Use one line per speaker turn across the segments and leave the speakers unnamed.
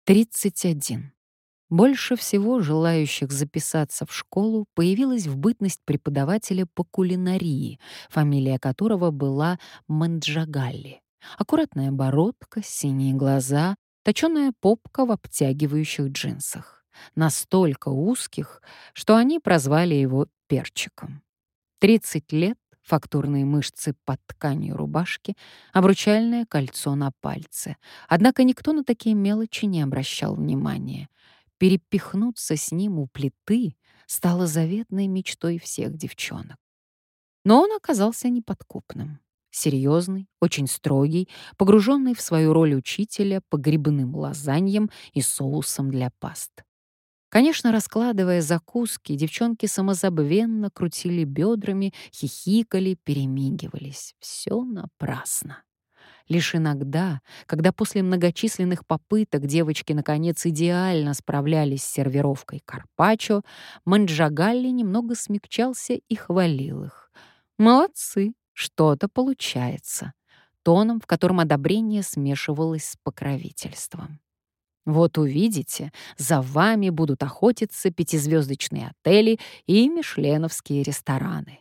31. Больше всего желающих записаться в школу появилось в бытность преподавателя по кулинарии, фамилия которого была Манджагалли. Аккуратная бородка, синие глаза, точёная попка в обтягивающих джинсах. Настолько узких, что они прозвали его перчиком. 30 лет, фактурные мышцы под тканью рубашки, обручальное кольцо на пальце. Однако никто на такие мелочи не обращал внимания. Перепихнуться с ним у плиты стало заветной мечтой всех девчонок. Но он оказался неподкупным. Серьезный, очень строгий, погруженный в свою роль учителя по грибным лазаньям и соусам для паст. Конечно, раскладывая закуски, девчонки самозабвенно крутили бедрами, хихикали, перемигивались. Все напрасно. Лишь иногда, когда после многочисленных попыток девочки наконец идеально справлялись с сервировкой карпаччо, Манджагалли немного смягчался и хвалил их. «Молодцы, что-то получается», тоном, в котором одобрение смешивалось с покровительством. «Вот увидите, за вами будут охотиться пятизвездочные отели и мишленовские рестораны».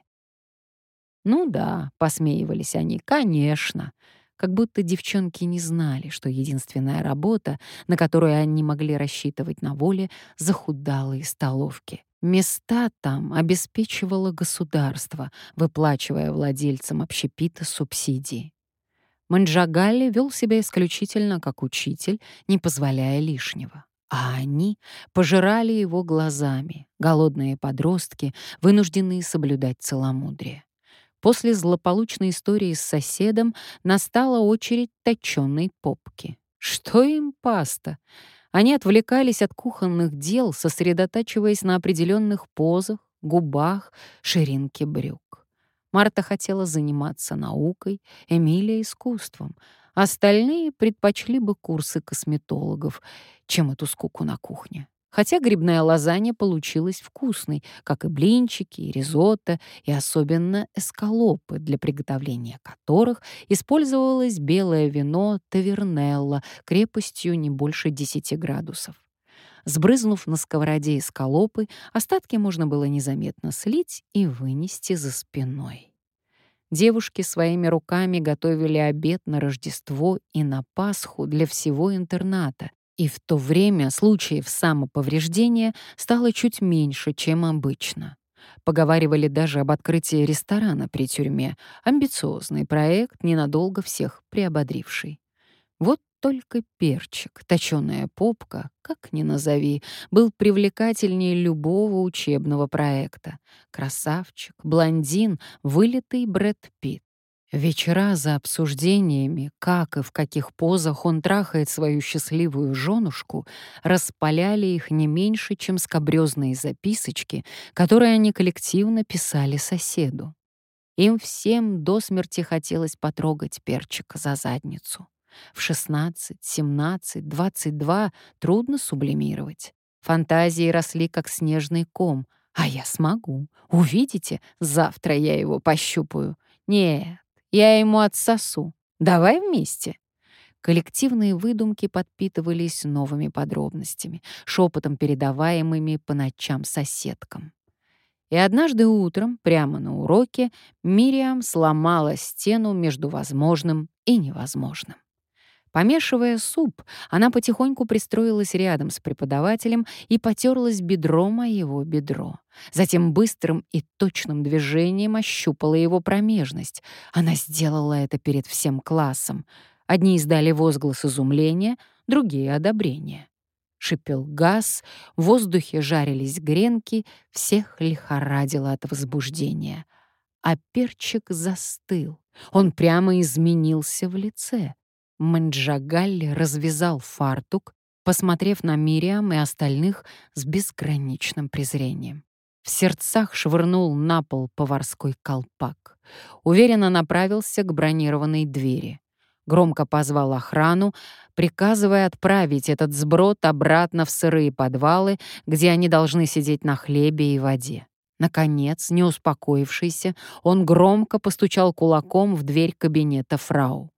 «Ну да», — посмеивались они, — «конечно». Как будто девчонки не знали, что единственная работа, на которую они могли рассчитывать на воле, захудалые столовки. Места там обеспечивало государство, выплачивая владельцам общепита субсидии. Манджагалли вел себя исключительно как учитель, не позволяя лишнего. А они пожирали его глазами, голодные подростки, вынужденные соблюдать целомудрие. После злополучной истории с соседом настала очередь точёной попки. Что им паста? Они отвлекались от кухонных дел, сосредотачиваясь на определенных позах, губах, ширинке брюк. Марта хотела заниматься наукой, Эмилия — искусством. Остальные предпочли бы курсы косметологов, чем эту скуку на кухне. Хотя грибная лазанья получилась вкусной, как и блинчики, и ризотто, и особенно эскалопы, для приготовления которых использовалось белое вино тавернелла крепостью не больше 10 градусов. Сбрызнув на сковороде эскалопы, остатки можно было незаметно слить и вынести за спиной. Девушки своими руками готовили обед на Рождество и на Пасху для всего интерната, и в то время случаев самоповреждения стало чуть меньше, чем обычно. Поговаривали даже об открытии ресторана при тюрьме, амбициозный проект, ненадолго всех приободривший. Вот только перчик, точёная попка, как ни назови, был привлекательнее любого учебного проекта. Красавчик, блондин, вылитый Брэд Питт. Вечера за обсуждениями, как и в каких позах он трахает свою счастливую женушку, распаляли их не меньше, чем скабрёзные записочки, которые они коллективно писали соседу. Им всем до смерти хотелось потрогать перчика за задницу. В 16, 17, 22 трудно сублимировать. Фантазии росли, как снежный ком. А я смогу. Увидите, завтра я его пощупаю. Нет, я ему отсосу. Давай вместе. Коллективные выдумки подпитывались новыми подробностями, шепотом передаваемыми по ночам соседкам. И однажды утром, прямо на уроке, Мириам сломала стену между возможным и невозможным. Помешивая суп, она потихоньку пристроилась рядом с преподавателем и потерлась бедром о его бедро. Затем быстрым и точным движением ощупала его промежность. Она сделала это перед всем классом. Одни издали возглас изумления, другие — одобрения. Шипел газ, в воздухе жарились гренки, всех лихорадило от возбуждения. А перчик застыл. Он прямо изменился в лице. Манджагалли развязал фартук, посмотрев на Мириам и остальных с безграничным презрением. В сердцах швырнул на пол поварской колпак. Уверенно направился к бронированной двери. Громко позвал охрану, приказывая отправить этот сброд обратно в сырые подвалы, где они должны сидеть на хлебе и воде. Наконец, не успокоившийся, он громко постучал кулаком в дверь кабинета фрау.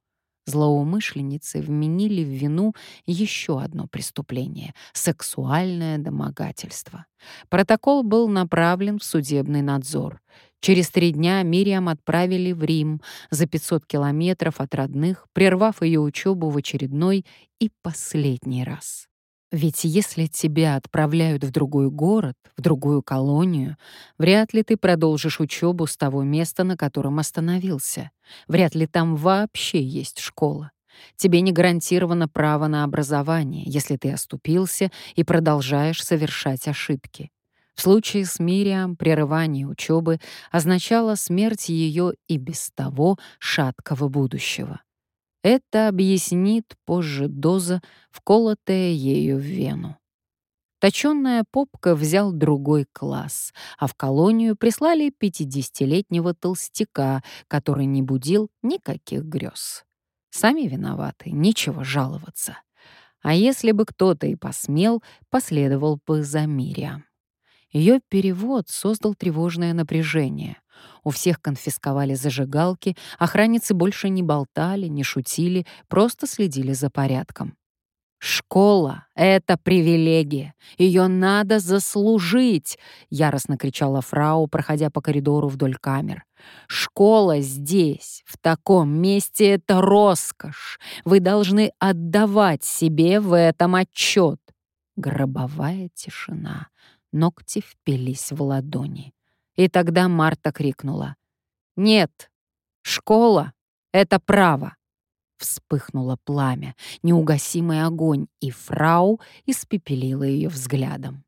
Злоумышленницы вменили в вину еще одно преступление — сексуальное домогательство. Протокол был направлен в судебный надзор. Через 3 дня Мириам отправили в Рим за 500 километров от родных, прервав ее учебу в очередной и последний раз. Ведь если тебя отправляют в другой город, в другую колонию, вряд ли ты продолжишь учебу с того места, на котором остановился. Вряд ли там вообще есть школа. Тебе не гарантировано право на образование, если ты оступился и продолжаешь совершать ошибки. В случае с Мириам прерывание учебы означало смерть ее и без того шаткого будущего. Это объяснит позже доза, вколотая ею в вену. Точёная попка взял другой класс, а в колонию прислали 50-летнего толстяка, который не будил никаких грез. Сами виноваты, нечего жаловаться. А если бы кто-то и посмел, последовал бы за Мириам. Ее перевод создал тревожное напряжение. У всех конфисковали зажигалки, охранницы больше не болтали, не шутили, просто следили за порядком. «Школа — это привилегия. Ее надо заслужить!» — яростно кричала фрау, проходя по коридору вдоль камер. «Школа здесь, в таком месте — это роскошь. Вы должны отдавать себе в этом отчет». Гробовая тишина. Ногти впились в ладони. И тогда Марта крикнула: «Нет, школа — это право!» Вспыхнуло пламя, неугасимый огонь, и фрау испепелила ее взглядом.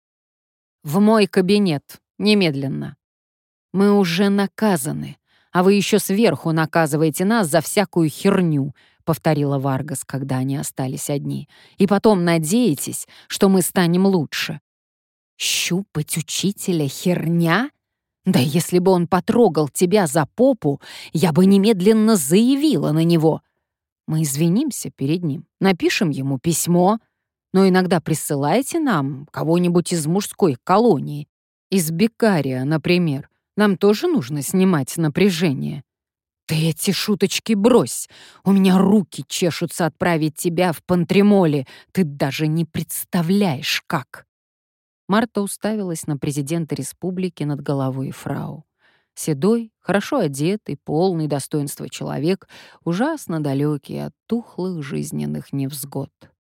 «В мой кабинет! Немедленно! Мы уже наказаны, а вы еще сверху наказываете нас за всякую херню», — повторила Варгас, когда они остались одни. «И потом надеетесь, что мы станем лучше». «Щупать учителя херня? Да если бы он потрогал тебя за попу, я бы немедленно заявила на него. Мы извинимся перед ним, напишем ему письмо, но иногда присылайте нам кого-нибудь из мужской колонии. Из Бекария, например. Нам тоже нужно снимать напряжение». «Ты эти шуточки брось! У меня руки чешутся отправить тебя в Пантремоле. Ты даже не представляешь, как!» Марта уставилась на президента республики над головой фрау. Седой, хорошо одетый, полный достоинства человек, ужасно далекий от тухлых жизненных невзгод.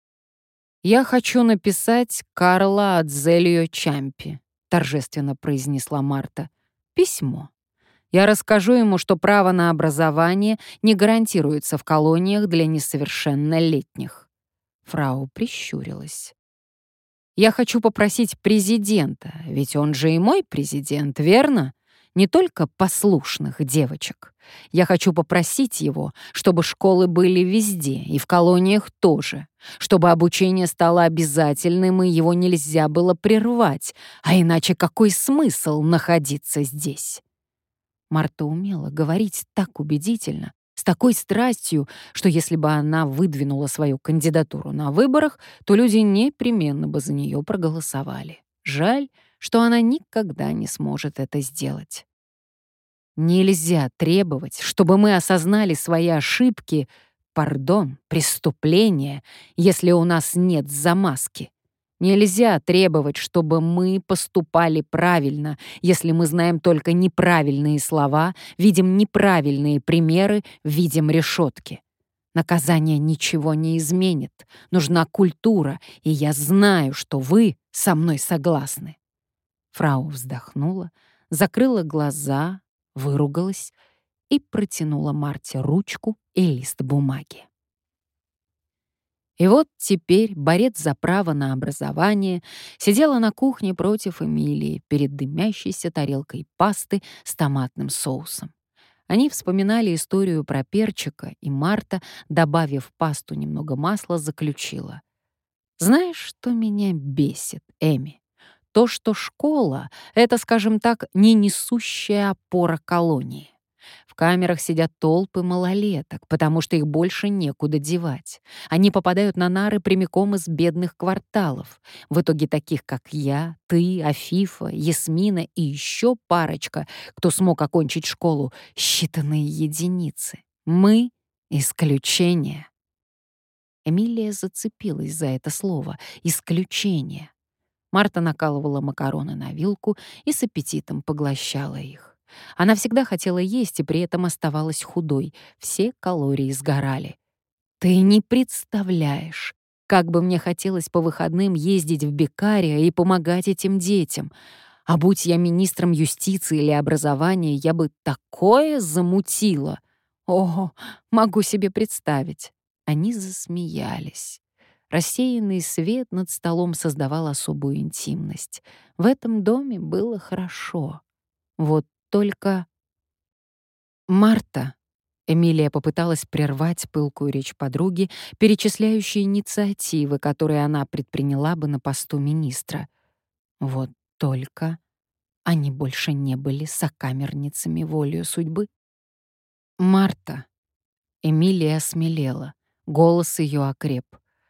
«Я хочу написать Карла Адзелио Чампи», — торжественно произнесла Марта. «Письмо. Я расскажу ему, что право на образование не гарантируется в колониях для несовершеннолетних». Фрау прищурилась. «Я хочу попросить президента, ведь он же и мой президент, верно? Не только послушных девочек. Я хочу попросить его, чтобы школы были везде, и в колониях тоже, чтобы обучение стало обязательным, и его нельзя было прервать, а иначе какой смысл находиться здесь?» Марта умела говорить так убедительно, с такой страстью, что если бы она выдвинула свою кандидатуру на выборах, то люди непременно бы за нее проголосовали. Жаль, что она никогда не сможет это сделать. Нельзя требовать, чтобы мы осознали свои ошибки, преступления, если у нас нет замазки. Нельзя требовать, чтобы мы поступали правильно, если мы знаем только неправильные слова, видим неправильные примеры, видим решетки. Наказание ничего не изменит. Нужна культура, и я знаю, что вы со мной согласны». Фрау вздохнула, закрыла глаза, выругалась и протянула Марте ручку и лист бумаги. И вот теперь борец за право на образование сидела на кухне против Эмилии перед дымящейся тарелкой пасты с томатным соусом. Они вспоминали историю про перчика, и Марта, добавив в пасту немного масла, заключила: «Знаешь, что меня бесит, Эми? То, что школа — это, скажем так, не несущая опора колонии. В камерах сидят толпы малолеток, потому что их больше некуда девать. Они попадают на нары прямиком из бедных кварталов. В итоге таких, как я, ты, Афифа, Ясмина и еще парочка, кто смог окончить школу, считанные единицы. Мы «Исключение». Эмилия зацепилась за это слово «исключение». Марта накалывала макароны на вилку и с аппетитом поглощала их. Она всегда хотела есть и при этом оставалась худой. Все калории сгорали. «Ты не представляешь, как бы мне хотелось по выходным ездить в Беккарио и помогать этим детям. А будь я министром юстиции или образования, я бы такое замутила. Ого, могу себе представить». Они засмеялись. Рассеянный свет над столом создавал особую интимность. В этом доме было хорошо. Вот только Марта. Эмилия попыталась прервать пылкую речь подруги, перечисляющей инициативы, которые она предприняла бы на посту министра. Вот только они больше не были сокамерницами волею судьбы. «Марта». Эмилия осмелела. Голос ее окреп.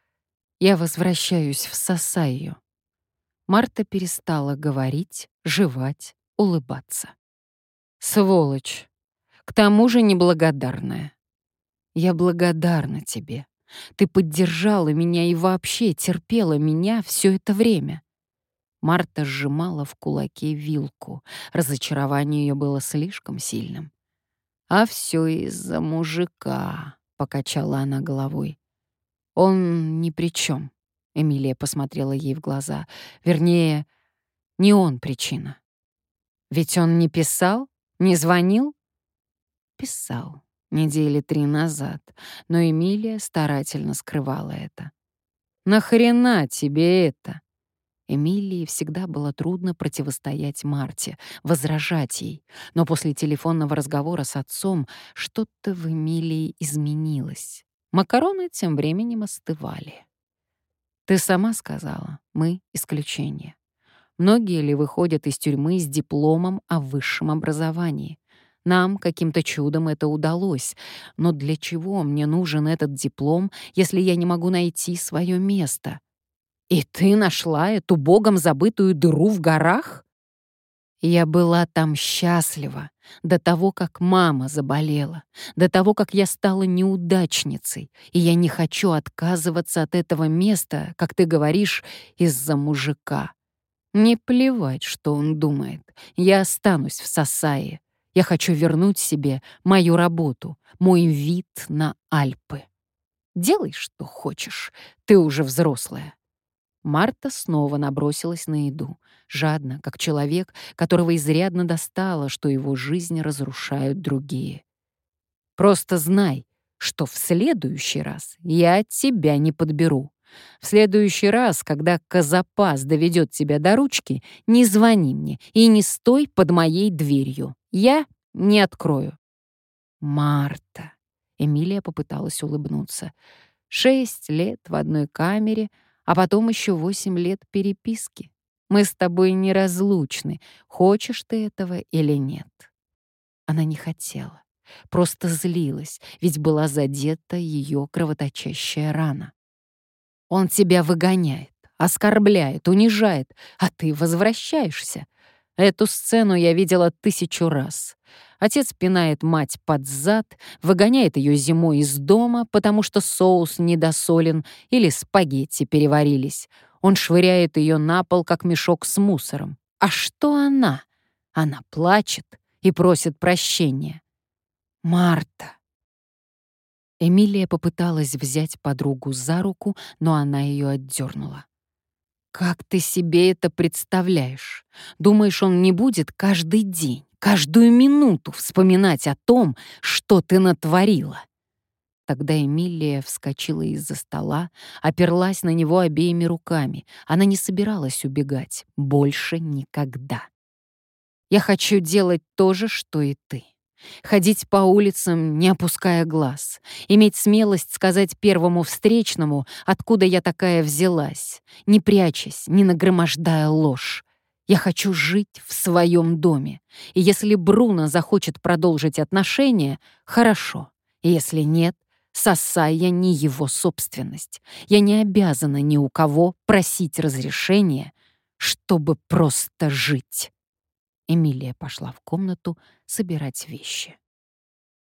«Я возвращаюсь в Сасайю». Марта перестала говорить, жевать, улыбаться. «Сволочь! К тому же неблагодарная. Я благодарна тебе. Ты поддержала меня и вообще терпела меня все это время». Марта сжимала в кулаке вилку. Разочарование ее было слишком сильным. «А все из-за мужика», — покачала она головой. «Он ни при чем. Эмилия посмотрела ей в глаза. «Вернее, не он причина. Ведь он не писал, не звонил?» Писал. Недели 3 назад, но Эмилия старательно скрывала это. «Нахрена тебе это?» Эмилии всегда было трудно противостоять Марте, возражать ей, но после телефонного разговора с отцом что-то в Эмилии изменилось. Макароны тем временем остывали. «Ты сама сказала, мы — исключение. Многие ли выходят из тюрьмы с дипломом о высшем образовании? Нам каким-то чудом это удалось. Но для чего мне нужен этот диплом, если я не могу найти свое место? И ты нашла эту богом забытую дыру в горах?» Я была там счастлива до того, как мама заболела, до того, как я стала неудачницей, и я не хочу отказываться от этого места, как ты говоришь, из-за мужика. Не плевать, что он думает. Я останусь в Сасае. Я хочу вернуть себе мою работу, мой вид на Альпы. Делай, что хочешь. Ты уже взрослая. Марта снова набросилась на еду, жадно, как человек, которого изрядно достало, что его жизнь разрушают другие. «Просто знай, что в следующий раз я тебя не подберу. В следующий раз, когда Козапас доведет тебя до ручки, не звони мне и не стой под моей дверью. Я не открою». «Марта», — Эмилия попыталась улыбнуться, 6 лет в одной камере, а потом еще 8 лет переписки. Мы с тобой неразлучны, хочешь ты этого или нет». Она не хотела, просто злилась, ведь была задета ее кровоточащая рана. «Он тебя выгоняет, оскорбляет, унижает, а ты возвращаешься. Эту сцену я видела 1000 раз. Отец пинает мать под зад, выгоняет ее зимой из дома, потому что соус недосолен или спагетти переварились. Он швыряет ее на пол, как мешок с мусором. А что она? Она плачет и просит прощения. «Марта». Эмилия попыталась взять подругу за руку, но она ее отдернула. «Как ты себе это представляешь? Думаешь, он не будет каждый день, каждую минуту вспоминать о том, что ты натворила?» Тогда Эмилия вскочила из-за стола, оперлась на него обеими руками. Она не собиралась убегать. Больше никогда. «Я хочу делать то же, что и ты. Ходить по улицам, не опуская глаз. Иметь смелость сказать первому встречному, откуда я такая взялась, не прячась, не нагромождая ложь. Я хочу жить в своем доме. И если Бруно захочет продолжить отношения, хорошо. И если нет, Сасая не его собственность. Я не обязана ни у кого просить разрешения, чтобы просто жить». Эмилия пошла в комнату собирать вещи.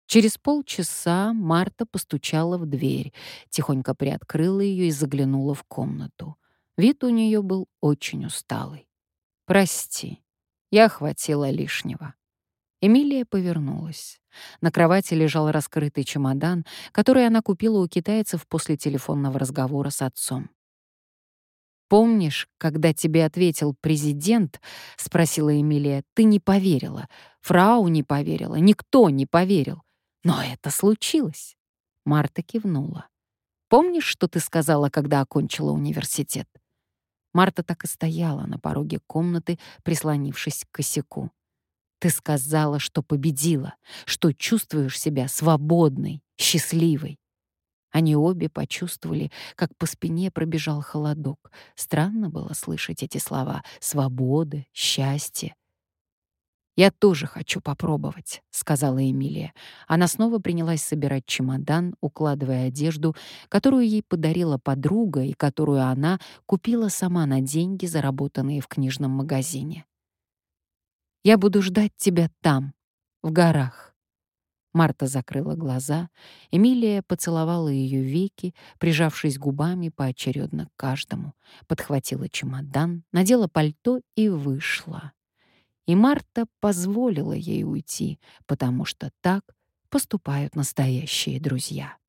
Через полчаса Марта постучала в дверь, тихонько приоткрыла ее и заглянула в комнату. Вид у нее был очень усталый. «Прости, я хватила лишнего». Эмилия повернулась. На кровати лежал раскрытый чемодан, который она купила у китайцев после телефонного разговора с отцом. «Помнишь, когда тебе ответил президент?» — спросила Эмилия. «Ты не поверила. Фрау не поверила. Никто не поверил. Но это случилось». Марта кивнула. «Помнишь, что ты сказала, когда окончила университет?» Марта так и стояла на пороге комнаты, прислонившись к косяку. «Ты сказала, что победила, что чувствуешь себя свободной, счастливой». Они обе почувствовали, как по спине пробежал холодок. Странно было слышать эти слова «свобода», «счастье». «Я тоже хочу попробовать», — сказала Эмилия. Она снова принялась собирать чемодан, укладывая одежду, которую ей подарила подруга и которую она купила сама на деньги, заработанные в книжном магазине. «Я буду ждать тебя там, в горах». Марта закрыла глаза, Эмилия поцеловала ее веки, прижавшись губами поочередно к каждому, подхватила чемодан, надела пальто и вышла. И Марта позволила ей уйти, потому что так поступают настоящие друзья.